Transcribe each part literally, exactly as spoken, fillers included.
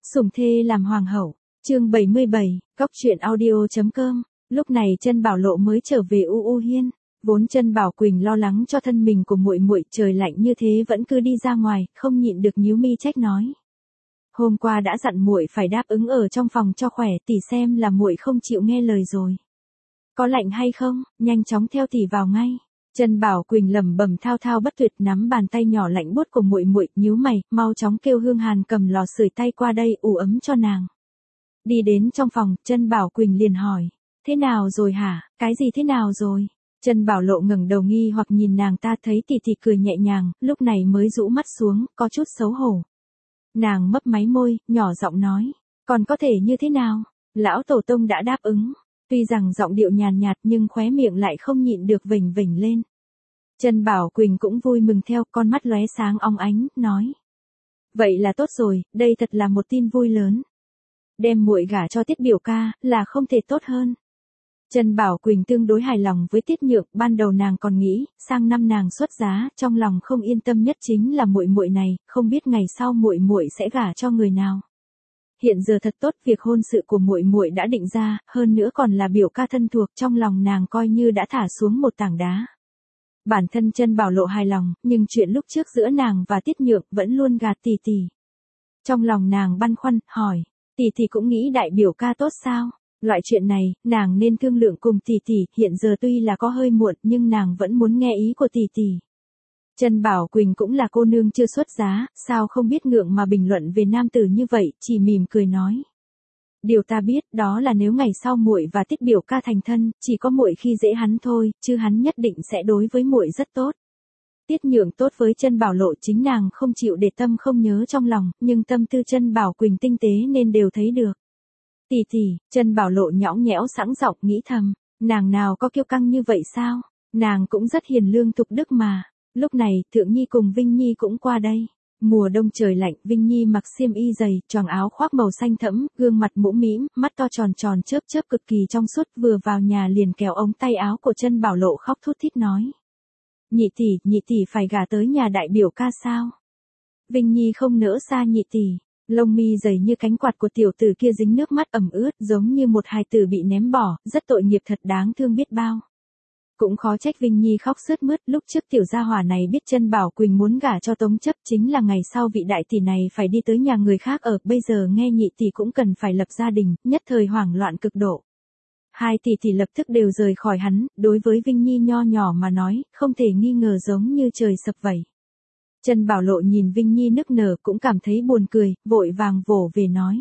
Sủng thê làm hoàng hậu, chương bảy mươi bảy, Cóc truyện audio.com. Lúc này Chân Bảo Lộ mới trở về U U Hiên, vốn Chân Bảo Quỳnh lo lắng cho thân mình của muội muội, trời lạnh như thế vẫn cứ đi ra ngoài, không nhịn được nhíu mi trách nói: "Hôm qua đã dặn muội phải đáp ứng ở trong phòng cho khỏe, tỷ xem là muội không chịu nghe lời rồi. Có lạnh hay không, nhanh chóng theo tỷ vào ngay." Chân Bảo Quỳnh lẩm bẩm thao thao bất tuyệt, nắm bàn tay nhỏ lạnh buốt của muội muội, nhíu mày, mau chóng kêu Hương Hàn cầm lò sưởi tay qua đây ủ ấm cho nàng. Đi đến trong phòng, Chân Bảo Quỳnh liền hỏi: "Thế nào rồi hả? Cái gì thế nào rồi?" Chân Bảo Lộ ngẩng đầu nghi hoặc nhìn nàng ta, thấy tỷ tỷ cười nhẹ nhàng, lúc này mới rũ mắt xuống, có chút xấu hổ. Nàng mấp máy môi, nhỏ giọng nói: "Còn có thể như thế nào? Lão tổ tông đã đáp ứng." Tuy rằng giọng điệu nhàn nhạt nhưng khóe miệng lại không nhịn được vểnh vểnh lên. Chân Bảo Quỳnh cũng vui mừng theo, con mắt lóe sáng óng ánh, nói: "Vậy là tốt rồi, đây thật là một tin vui lớn. Đem muội gả cho Tiết biểu ca, là không thể tốt hơn." Chân Bảo Quỳnh tương đối hài lòng với Tiết Nhượng, ban đầu nàng còn nghĩ, sang năm nàng xuất giá, trong lòng không yên tâm nhất chính là muội muội này, không biết ngày sau muội muội sẽ gả cho người nào. Hiện giờ thật tốt, việc hôn sự của muội muội đã định ra, hơn nữa còn là biểu ca thân thuộc, trong lòng nàng coi như đã thả xuống một tảng đá. Bản thân Chân Bảo Lộ hài lòng, nhưng chuyện lúc trước giữa nàng và Tiết Nhượng vẫn luôn gạt tỷ tỷ. Trong lòng nàng băn khoăn, hỏi: "Tỷ tỷ cũng nghĩ đại biểu ca tốt sao? Loại chuyện này, nàng nên thương lượng cùng tỷ tỷ, hiện giờ tuy là có hơi muộn nhưng nàng vẫn muốn nghe ý của tỷ tỷ." Chân Bảo Quỳnh cũng là cô nương chưa xuất giá, sao không biết ngượng mà bình luận về nam tử như vậy, chỉ mỉm cười nói: "Điều ta biết đó là nếu ngày sau muội và Tiết biểu ca thành thân, chỉ có muội khi dễ hắn thôi, chứ hắn nhất định sẽ đối với muội rất tốt." Tiết Nhượng tốt với Chân Bảo Lộ chính nàng không chịu để tâm không nhớ trong lòng, nhưng tâm tư Chân Bảo Quỳnh tinh tế nên đều thấy được. "Tỷ tỷ." Chân Bảo Lộ nhõng nhẽo sẵn giọng nghĩ thầm, nàng nào có kiêu căng như vậy sao, nàng cũng rất hiền lương thục đức mà. Lúc này, Thượng Nhi cùng Vinh Nhi cũng qua đây. Mùa đông trời lạnh, Vinh Nhi mặc xiêm y dày, choàng áo khoác màu xanh thẫm, gương mặt mũm mĩm, mắt to tròn tròn chớp chớp cực kỳ trong suốt, vừa vào nhà liền kéo ống tay áo của Chân Bảo Lộ khóc thút thít nói: "Nhị tỷ, nhị tỷ phải gả tới nhà đại biểu ca sao?" Vinh Nhi không nỡ xa nhị tỷ, lông mi dày như cánh quạt của tiểu tử kia dính nước mắt ẩm ướt, giống như một hài tử bị ném bỏ, rất tội nghiệp, thật đáng thương biết bao. Cũng khó trách Vinh Nhi khóc sướt mướt, lúc trước tiểu gia hỏa này biết Chân Bảo Quỳnh muốn gả cho Tống Chấp, chính là ngày sau vị đại tỷ này phải đi tới nhà người khác ở, bây giờ nghe nhị tỷ cũng cần phải lập gia đình, nhất thời hoảng loạn cực độ. Hai tỷ tỷ lập tức đều rời khỏi hắn, đối với Vinh Nhi nho nhỏ mà nói, không thể nghi ngờ giống như trời sập vậy. Chân Bảo Lộ nhìn Vinh Nhi nức nở cũng cảm thấy buồn cười, vội vàng vỗ về nói: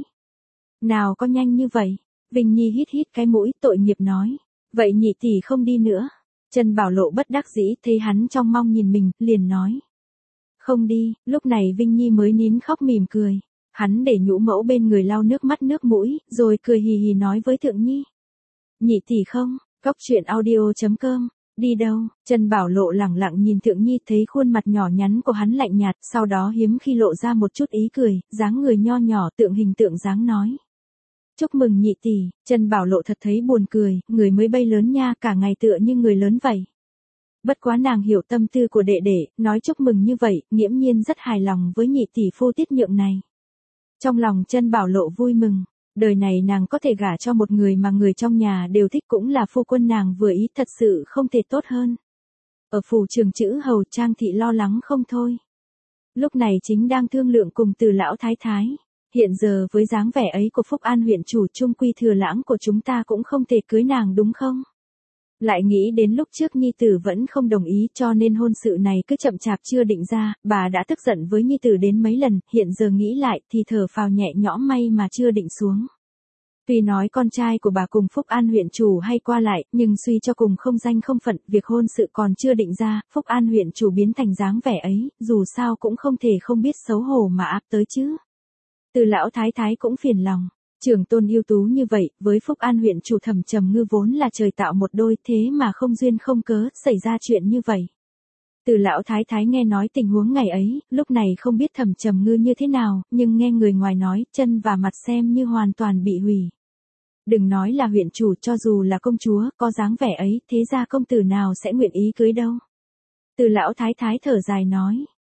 "Nào có nhanh như vậy." Vinh Nhi hít hít cái mũi, tội nghiệp nói: "Vậy nhị tỷ không đi nữa." Chân Bảo Lộ bất đắc dĩ, thấy hắn trong mong nhìn mình, liền nói: "Không đi." Lúc này Vinh Nhi mới nín khóc mỉm cười. Hắn để nhũ mẫu bên người lau nước mắt nước mũi, rồi cười hì hì nói với Thượng Nhi: "Nhị tỷ không." Cóc truyện audio.com. "Đi đâu?" Chân Bảo Lộ lẳng lặng nhìn Thượng Nhi, thấy khuôn mặt nhỏ nhắn của hắn lạnh nhạt, sau đó hiếm khi lộ ra một chút ý cười, dáng người nho nhỏ tượng hình tượng dáng nói: "Chúc mừng nhị tỷ." Chân Bảo Lộ thật thấy buồn cười, người mới bay lớn nha, cả ngày tựa như người lớn vậy. Bất quá nàng hiểu tâm tư của đệ đệ, nói chúc mừng như vậy, nghiễm nhiên rất hài lòng với nhị tỷ phu Tiết Nhượng này. Trong lòng Chân Bảo Lộ vui mừng, đời này nàng có thể gả cho một người mà người trong nhà đều thích, cũng là phu quân nàng vừa ý, thật sự không thể tốt hơn. Ở phủ Trường Chữ Hầu, Trang thị lo lắng không thôi. Lúc này chính đang thương lượng cùng Từ lão thái thái. Hiện giờ với dáng vẻ ấy của Phúc An huyện chủ, trung quy Thừa Lãng của chúng ta cũng không thể cưới nàng đúng không? Lại nghĩ đến lúc trước Nhi tử vẫn không đồng ý, cho nên hôn sự này cứ chậm chạp chưa định ra, bà đã tức giận với Nhi tử đến mấy lần, hiện giờ nghĩ lại thì thở phào nhẹ nhõm, may mà chưa định xuống. Tuy nói con trai của bà cùng Phúc An huyện chủ hay qua lại, nhưng suy cho cùng không danh không phận, việc hôn sự còn chưa định ra, Phúc An huyện chủ biến thành dáng vẻ ấy, dù sao cũng không thể không biết xấu hổ mà áp tới chứ. Từ lão thái thái cũng phiền lòng, trưởng tôn ưu tú như vậy, với Phúc An huyện chủ Thẩm Trầm Ngư vốn là trời tạo một đôi, thế mà không duyên không cớ, xảy ra chuyện như vậy. Từ lão thái thái nghe nói tình huống ngày ấy, lúc này không biết Thẩm Trầm Ngư như thế nào, nhưng nghe người ngoài nói, chân và mặt xem như hoàn toàn bị hủy. Đừng nói là huyện chủ, cho dù là công chúa, có dáng vẻ ấy, thế ra công tử nào sẽ nguyện ý cưới đâu. Từ lão thái thái thở dài nói: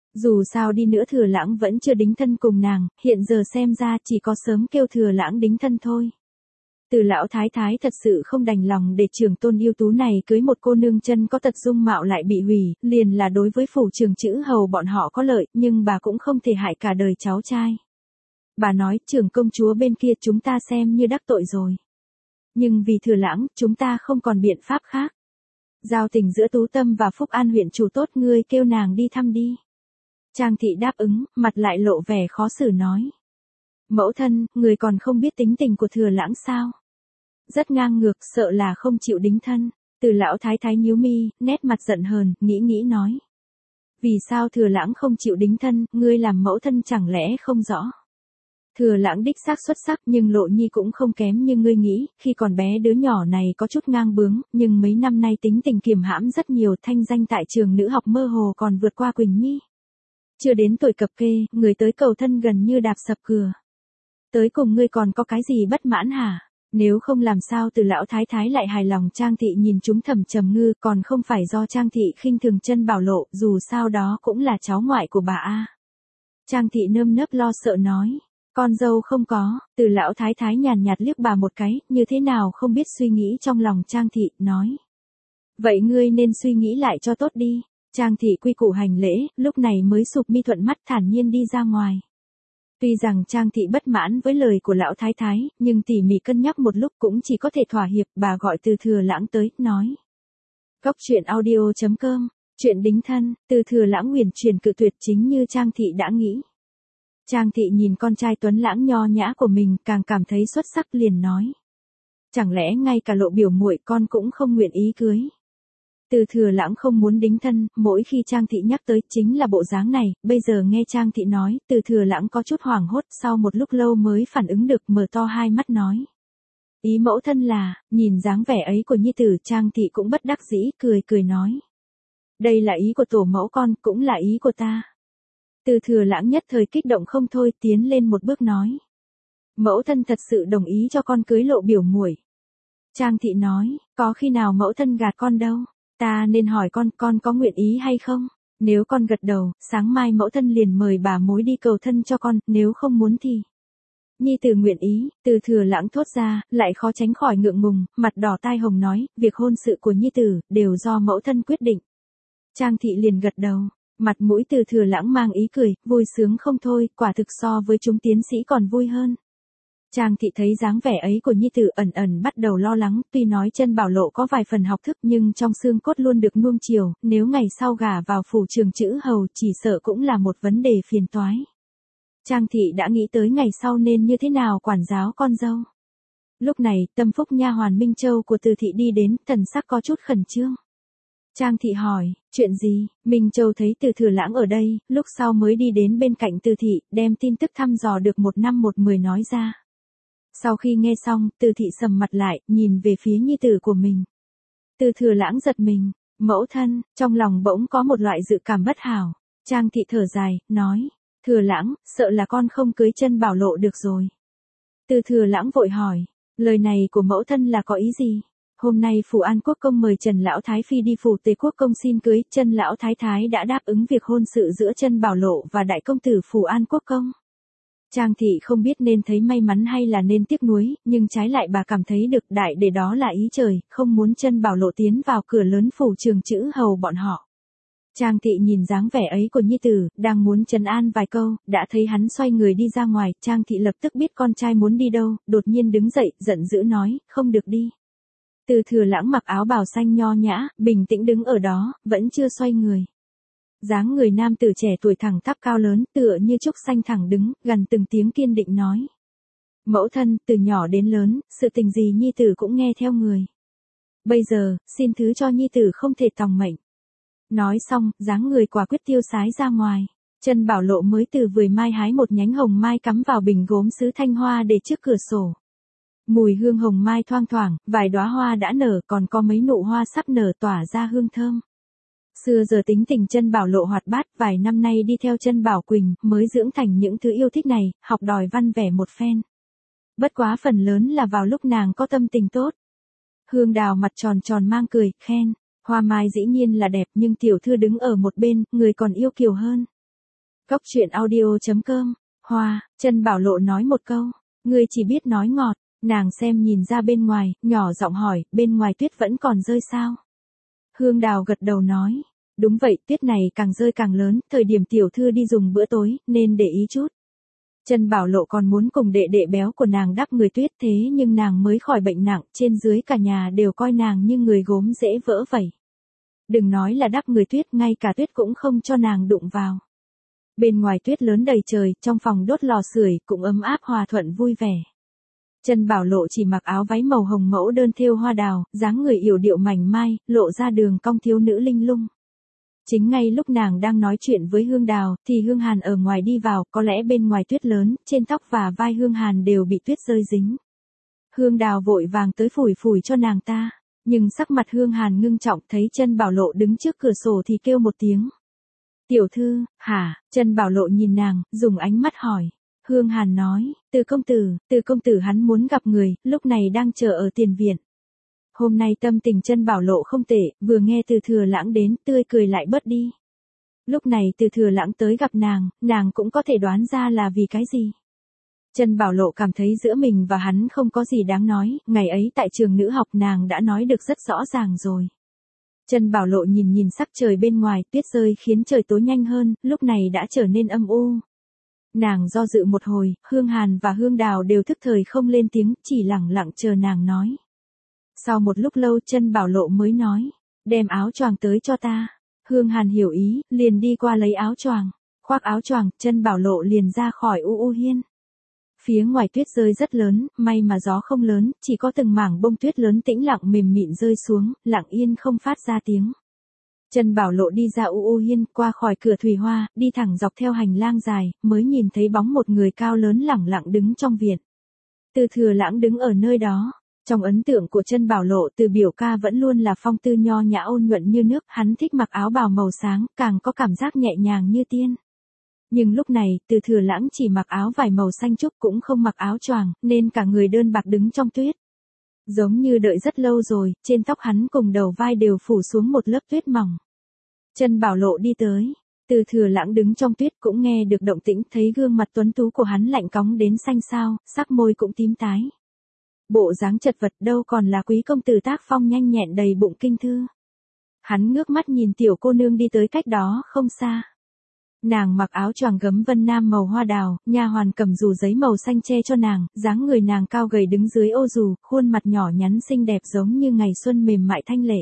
Dù sao đi nữa Thừa Lãng vẫn chưa đính thân cùng nàng, hiện giờ xem ra chỉ có sớm kêu Thừa Lãng đính thân thôi. Từ lão thái thái thật sự không đành lòng để trưởng tôn yêu tú này cưới một cô nương chân có tật dung mạo lại bị hủy, liền là đối với phủ trường chữ hầu bọn họ có lợi, nhưng bà cũng không thể hại cả đời cháu trai. Bà nói, trưởng công chúa bên kia chúng ta xem như đắc tội rồi. Nhưng vì Thừa Lãng, chúng ta không còn biện pháp khác. Giao tình giữa Tú Tâm và Phúc An huyện chủ tốt, ngươi kêu nàng đi thăm đi. Trang thị đáp ứng, mặt lại lộ vẻ khó xử nói. Mẫu thân, người còn không biết tính tình của Thừa Lãng sao? Rất ngang ngược, sợ là không chịu đính thân. Từ lão thái thái nhíu mi, nét mặt giận hờn, nghĩ nghĩ nói. Vì sao Thừa Lãng không chịu đính thân, ngươi làm mẫu thân chẳng lẽ không rõ? Thừa Lãng đích xác xuất sắc nhưng Lộ Nhi cũng không kém như ngươi nghĩ, khi còn bé đứa nhỏ này có chút ngang bướng, nhưng mấy năm nay tính tình kiềm hãm rất nhiều, thanh danh tại trường nữ học mơ hồ còn vượt qua Quỳnh Nhi. Chưa đến tuổi cập kê, người tới cầu thân gần như đạp sập cửa. Tới cùng ngươi còn có cái gì bất mãn hả? Nếu không làm sao Từ lão thái thái lại hài lòng. Trang thị nhìn chúng Thẩm Trầm Ngư, còn không phải do Trang thị khinh thường Chân Bảo Lộ, dù sao đó cũng là cháu ngoại của bà a. Trang thị nơm nớp lo sợ nói. Con dâu không có. Từ lão thái thái nhàn nhạt liếc bà một cái, như thế nào không biết suy nghĩ trong lòng Trang thị, nói. Vậy ngươi nên suy nghĩ lại cho tốt đi. Trang thị quy củ hành lễ, lúc này mới sụp mi thuận mắt thản nhiên đi ra ngoài. Tuy rằng Trang thị bất mãn với lời của lão thái thái, nhưng tỉ mỉ cân nhắc một lúc cũng chỉ có thể thỏa hiệp. Bà gọi Từ Thừa Lãng tới, nói. Góc truyện audio chấm com, chuyện đính thân. Từ Thừa Lãng huyền truyền cự tuyệt chính như Trang thị đã nghĩ. Trang thị nhìn con trai tuấn lãng nho nhã của mình, càng cảm thấy xuất sắc, liền nói. Chẳng lẽ ngay cả Lộ biểu muội con cũng không nguyện ý cưới? Từ Thừa Lãng không muốn đính thân, mỗi khi Trang thị nhắc tới chính là bộ dáng này, bây giờ nghe Trang thị nói, Từ Thừa Lãng có chút hoảng hốt, sau một lúc lâu mới phản ứng được, mở to hai mắt nói. Ý mẫu thân là, nhìn dáng vẻ ấy của nhi tử, Trang thị cũng bất đắc dĩ, cười cười nói. Đây là ý của tổ mẫu con, cũng là ý của ta. Từ Thừa Lãng nhất thời kích động không thôi, tiến lên một bước nói. Mẫu thân thật sự đồng ý cho con cưới Lộ biểu muội. Trang thị nói, có khi nào mẫu thân gạt con đâu, ta nên hỏi con, con có nguyện ý hay không? Nếu con gật đầu, sáng mai mẫu thân liền mời bà mối đi cầu thân cho con, nếu không muốn thì. Nhi tử nguyện ý. Từ Thừa Lãng thốt ra, lại khó tránh khỏi ngượng ngùng, mặt đỏ tai hồng nói, việc hôn sự của nhi tử, đều do mẫu thân quyết định. Trang thị liền gật đầu. Mặt mũi Từ Thừa Lãng mang ý cười, vui sướng không thôi, quả thực so với chúng tiến sĩ còn vui hơn. Trang thị thấy dáng vẻ ấy của nhi tử ẩn ẩn bắt đầu lo lắng, tuy nói Chân Bảo Lộ có vài phần học thức nhưng trong xương cốt luôn được nuông chiều, nếu ngày sau gả vào phủ trường chữ hầu chỉ sợ cũng là một vấn đề phiền toái. Trang thị đã nghĩ tới ngày sau nên như thế nào quản giáo con dâu. Lúc này, Tâm Phúc nha hoàn Minh Châu của Từ thị đi đến, thần sắc có chút khẩn trương. Trang thị hỏi, chuyện gì? Minh Châu thấy Từ Thừa Lãng ở đây, lúc sau mới đi đến bên cạnh Từ thị, đem tin tức thăm dò được một năm một mười nói ra. Sau khi nghe xong, Từ thị sầm mặt lại, nhìn về phía nhi tử của mình. Từ Thừa Lãng giật mình, mẫu thân, trong lòng bỗng có một loại dự cảm bất hảo. Trang thị thở dài, nói, Thừa Lãng, sợ là con không cưới Chân Bảo Lộ được rồi. Từ Thừa Lãng vội hỏi, lời này của mẫu thân là có ý gì? Hôm nay phủ An Quốc công mời Trần lão thái phi đi phủ Tề Quốc công xin cưới, Chân lão thái thái đã đáp ứng việc hôn sự giữa Chân Bảo Lộ và đại công tử phủ An Quốc công. Trang thị không biết nên thấy may mắn hay là nên tiếc nuối, nhưng trái lại bà cảm thấy được đại để đó là ý trời, không muốn Chân Bảo Lộ tiến vào cửa lớn phủ trường chữ hầu bọn họ. Trang thị nhìn dáng vẻ ấy của nhi tử, đang muốn trấn an vài câu, đã thấy hắn xoay người đi ra ngoài, Trang thị lập tức biết con trai muốn đi đâu, đột nhiên đứng dậy, giận dữ nói, không được đi. Từ Thừa Lãng mặc áo bào xanh nho nhã, bình tĩnh đứng ở đó, vẫn chưa xoay người. Dáng người nam tử trẻ tuổi thẳng tắp cao lớn, tựa như trúc xanh thẳng đứng, gần từng tiếng kiên định nói. Mẫu thân, từ nhỏ đến lớn, sự tình gì nhi tử cũng nghe theo người. Bây giờ, xin thứ cho nhi tử không thể tòng mệnh. Nói xong, dáng người quả quyết tiêu sái ra ngoài. Chân Bảo Lộ mới từ vườn mai hái một nhánh hồng mai cắm vào bình gốm sứ thanh hoa để trước cửa sổ. Mùi hương hồng mai thoang thoảng, vài đóa hoa đã nở, còn có mấy nụ hoa sắp nở tỏa ra hương thơm. Xưa giờ tính tình Chân Bảo Lộ hoạt bát, vài năm nay đi theo Chân Bảo Quỳnh, mới dưỡng thành những thứ yêu thích này, học đòi văn vẻ một phen. Bất quá phần lớn là vào lúc nàng có tâm tình tốt. Hương đào mặt tròn tròn mang cười, khen, hoa mai dĩ nhiên là đẹp nhưng tiểu thư đứng ở một bên, người còn yêu kiều hơn. Cóc truyện audio chấm com. Hoa, Chân Bảo Lộ nói một câu, ngươi chỉ biết nói ngọt. Nàng xem nhìn ra bên ngoài, nhỏ giọng hỏi, bên ngoài tuyết vẫn còn rơi sao? Hương Đào gật đầu nói, đúng vậy, tuyết này càng rơi càng lớn, thời điểm tiểu thư đi dùng bữa tối, nên để ý chút. Chân Bảo Lộ còn muốn cùng đệ đệ béo của nàng đắp người tuyết, thế nhưng nàng mới khỏi bệnh nặng, trên dưới cả nhà đều coi nàng như người gốm dễ vỡ vẩy. Đừng nói là đắp người tuyết, ngay cả tuyết cũng không cho nàng đụng vào. Bên ngoài tuyết lớn đầy trời, trong phòng đốt lò sưởi cũng ấm áp hòa thuận vui vẻ. Chân Bảo Lộ chỉ mặc áo váy màu hồng mẫu đơn thêu hoa đào, dáng người yểu điệu mảnh mai, lộ ra đường cong thiếu nữ linh lung. Chính ngay lúc nàng đang nói chuyện với Hương Đào, thì Hương Hàn ở ngoài đi vào, có lẽ bên ngoài tuyết lớn, trên tóc và vai Hương Hàn đều bị tuyết rơi dính. Hương Đào vội vàng tới phủi phủi cho nàng ta, nhưng sắc mặt Hương Hàn ngưng trọng, thấy Chân Bảo Lộ đứng trước cửa sổ thì kêu một tiếng. Tiểu thư, hả? Chân Bảo Lộ nhìn nàng, dùng ánh mắt hỏi. Hương Hàn nói, Từ công tử, Từ công tử hắn muốn gặp người, lúc này đang chờ ở tiền viện. Hôm nay tâm tình Chân Bảo Lộ không tệ, vừa nghe Từ Thừa Lãng đến, tươi cười lại bớt đi. Lúc này Từ Thừa Lãng tới gặp nàng, nàng cũng có thể đoán ra là vì cái gì. Chân Bảo Lộ cảm thấy giữa mình và hắn không có gì đáng nói, ngày ấy tại trường nữ học nàng đã nói được rất rõ ràng rồi. Chân Bảo Lộ nhìn nhìn sắc trời bên ngoài, tuyết rơi khiến trời tối nhanh hơn, lúc này đã trở nên âm u. Nàng do dự một hồi, Hương Hàn và Hương Đào đều thức thời không lên tiếng, chỉ lẳng lặng chờ nàng nói. Sau một lúc lâu Chân Bảo Lộ mới nói, đem áo choàng tới cho ta. Hương Hàn hiểu ý, liền đi qua lấy áo choàng. Khoác áo choàng, Chân Bảo Lộ liền ra khỏi u u hiên. Phía ngoài tuyết rơi rất lớn, may mà gió không lớn, chỉ có từng mảng bông tuyết lớn tĩnh lặng mềm mịn rơi xuống, lặng yên không phát ra tiếng. Chân Bảo Lộ đi ra u u hiên, qua khỏi cửa thủy hoa, đi thẳng dọc theo hành lang dài, mới nhìn thấy bóng một người cao lớn lẳng lặng đứng trong viện. Từ Thừa Lãng đứng ở nơi đó. Trong ấn tượng của Chân Bảo Lộ, Từ biểu ca vẫn luôn là phong tư nho nhã ôn nhuận như nước, hắn thích mặc áo bào màu sáng, càng có cảm giác nhẹ nhàng như tiên. Nhưng lúc này, Từ Thừa Lãng chỉ mặc áo vải màu xanh trúc cũng không mặc áo choàng, nên cả người đơn bạc đứng trong tuyết. Giống như đợi rất lâu rồi, trên tóc hắn cùng đầu vai đều phủ xuống một lớp tuyết mỏng. Chân Bảo Lộ đi tới, Từ Thừa Lãng đứng trong tuyết cũng nghe được động tĩnh, thấy gương mặt tuấn tú của hắn lạnh cóng đến xanh xao, sắc môi cũng tím tái. Bộ dáng chật vật đâu còn là quý công tử tác phong nhanh nhẹn đầy bụng kinh thư. Hắn ngước mắt nhìn tiểu cô nương đi tới cách đó không xa. Nàng mặc áo choàng gấm vân nam màu hoa đào, nha hoàn cầm dù giấy màu xanh che cho nàng, dáng người nàng cao gầy đứng dưới ô dù, khuôn mặt nhỏ nhắn xinh đẹp giống như ngày xuân mềm mại thanh lệ.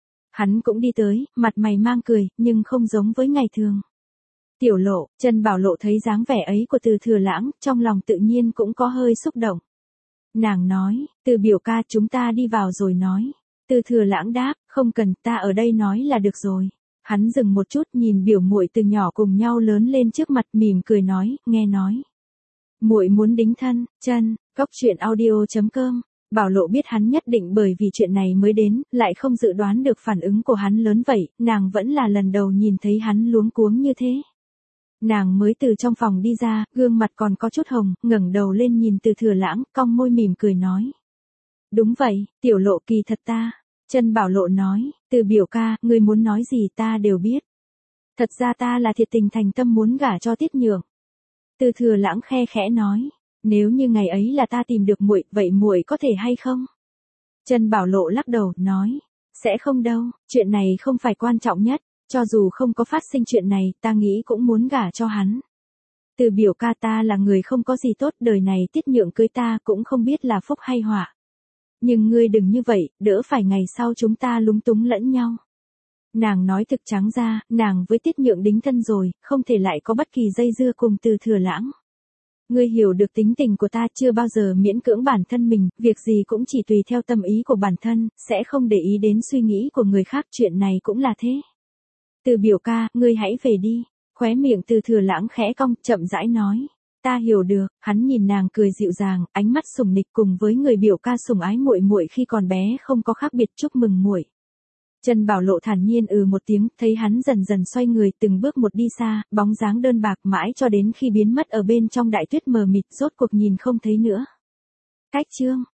Hắn cũng đi tới, mặt mày mang cười, nhưng không giống với ngày thường. Tiểu Lộ, Chân Bảo Lộ thấy dáng vẻ ấy của Từ Thừa Lãng, trong lòng tự nhiên cũng có hơi xúc động. Nàng nói, Từ biểu ca chúng ta đi vào rồi nói. Từ Thừa Lãng đáp, không cần, ta ở đây nói là được rồi. Hắn dừng một chút nhìn biểu muội từ nhỏ cùng nhau lớn lên trước mặt mỉm cười nói, nghe nói. Muội muốn đính thân, Chân, Cóc truyện audio chấm com. Bảo Lộ biết hắn nhất định bởi vì chuyện này mới đến, lại không dự đoán được phản ứng của hắn lớn vậy, nàng vẫn là lần đầu nhìn thấy hắn luống cuống như thế. Nàng mới từ trong phòng đi ra, gương mặt còn có chút hồng, ngẩng đầu lên nhìn Từ Thừa Lãng, cong môi mỉm cười nói. Đúng vậy, Tiểu Lộ kỳ thật ta. Chân Bảo Lộ nói, Từ biểu ca, ngươi muốn nói gì ta đều biết. Thật ra ta là thiệt tình thành tâm muốn gả cho Tiết Nhượng. Từ Thừa Lãng khe khẽ nói, nếu như ngày ấy là ta tìm được muội, vậy muội có thể hay không? Chân Bảo Lộ lắc đầu, nói, sẽ không đâu, chuyện này không phải quan trọng nhất. Cho dù không có phát sinh chuyện này, ta nghĩ cũng muốn gả cho hắn. Từ biểu ca ta là người không có gì tốt, đời này Tiết Nhượng cưới ta cũng không biết là phúc hay họa. Nhưng ngươi đừng như vậy, đỡ phải ngày sau chúng ta lúng túng lẫn nhau. Nàng nói thực trắng ra, nàng với Tiết Nhượng đính thân rồi, không thể lại có bất kỳ dây dưa cùng Từ Thừa Lãng. Ngươi hiểu được tính tình của ta, chưa bao giờ miễn cưỡng bản thân mình, việc gì cũng chỉ tùy theo tâm ý của bản thân, sẽ không để ý đến suy nghĩ của người khác, chuyện này cũng là thế. Từ biểu ca, ngươi hãy về đi. Khóe miệng Từ Thừa Lãng khẽ cong, chậm rãi nói. Ta hiểu được, hắn nhìn nàng cười dịu dàng, ánh mắt sủng nịch cùng với người biểu ca sủng ái muội muội khi còn bé không có khác biệt, chúc mừng muội. Chân Bảo Lộ thản nhiên ừ một tiếng, thấy hắn dần dần xoay người từng bước một đi xa, bóng dáng đơn bạc mãi cho đến khi biến mất ở bên trong đại tuyết mờ mịt, rốt cuộc nhìn không thấy nữa. Cách chương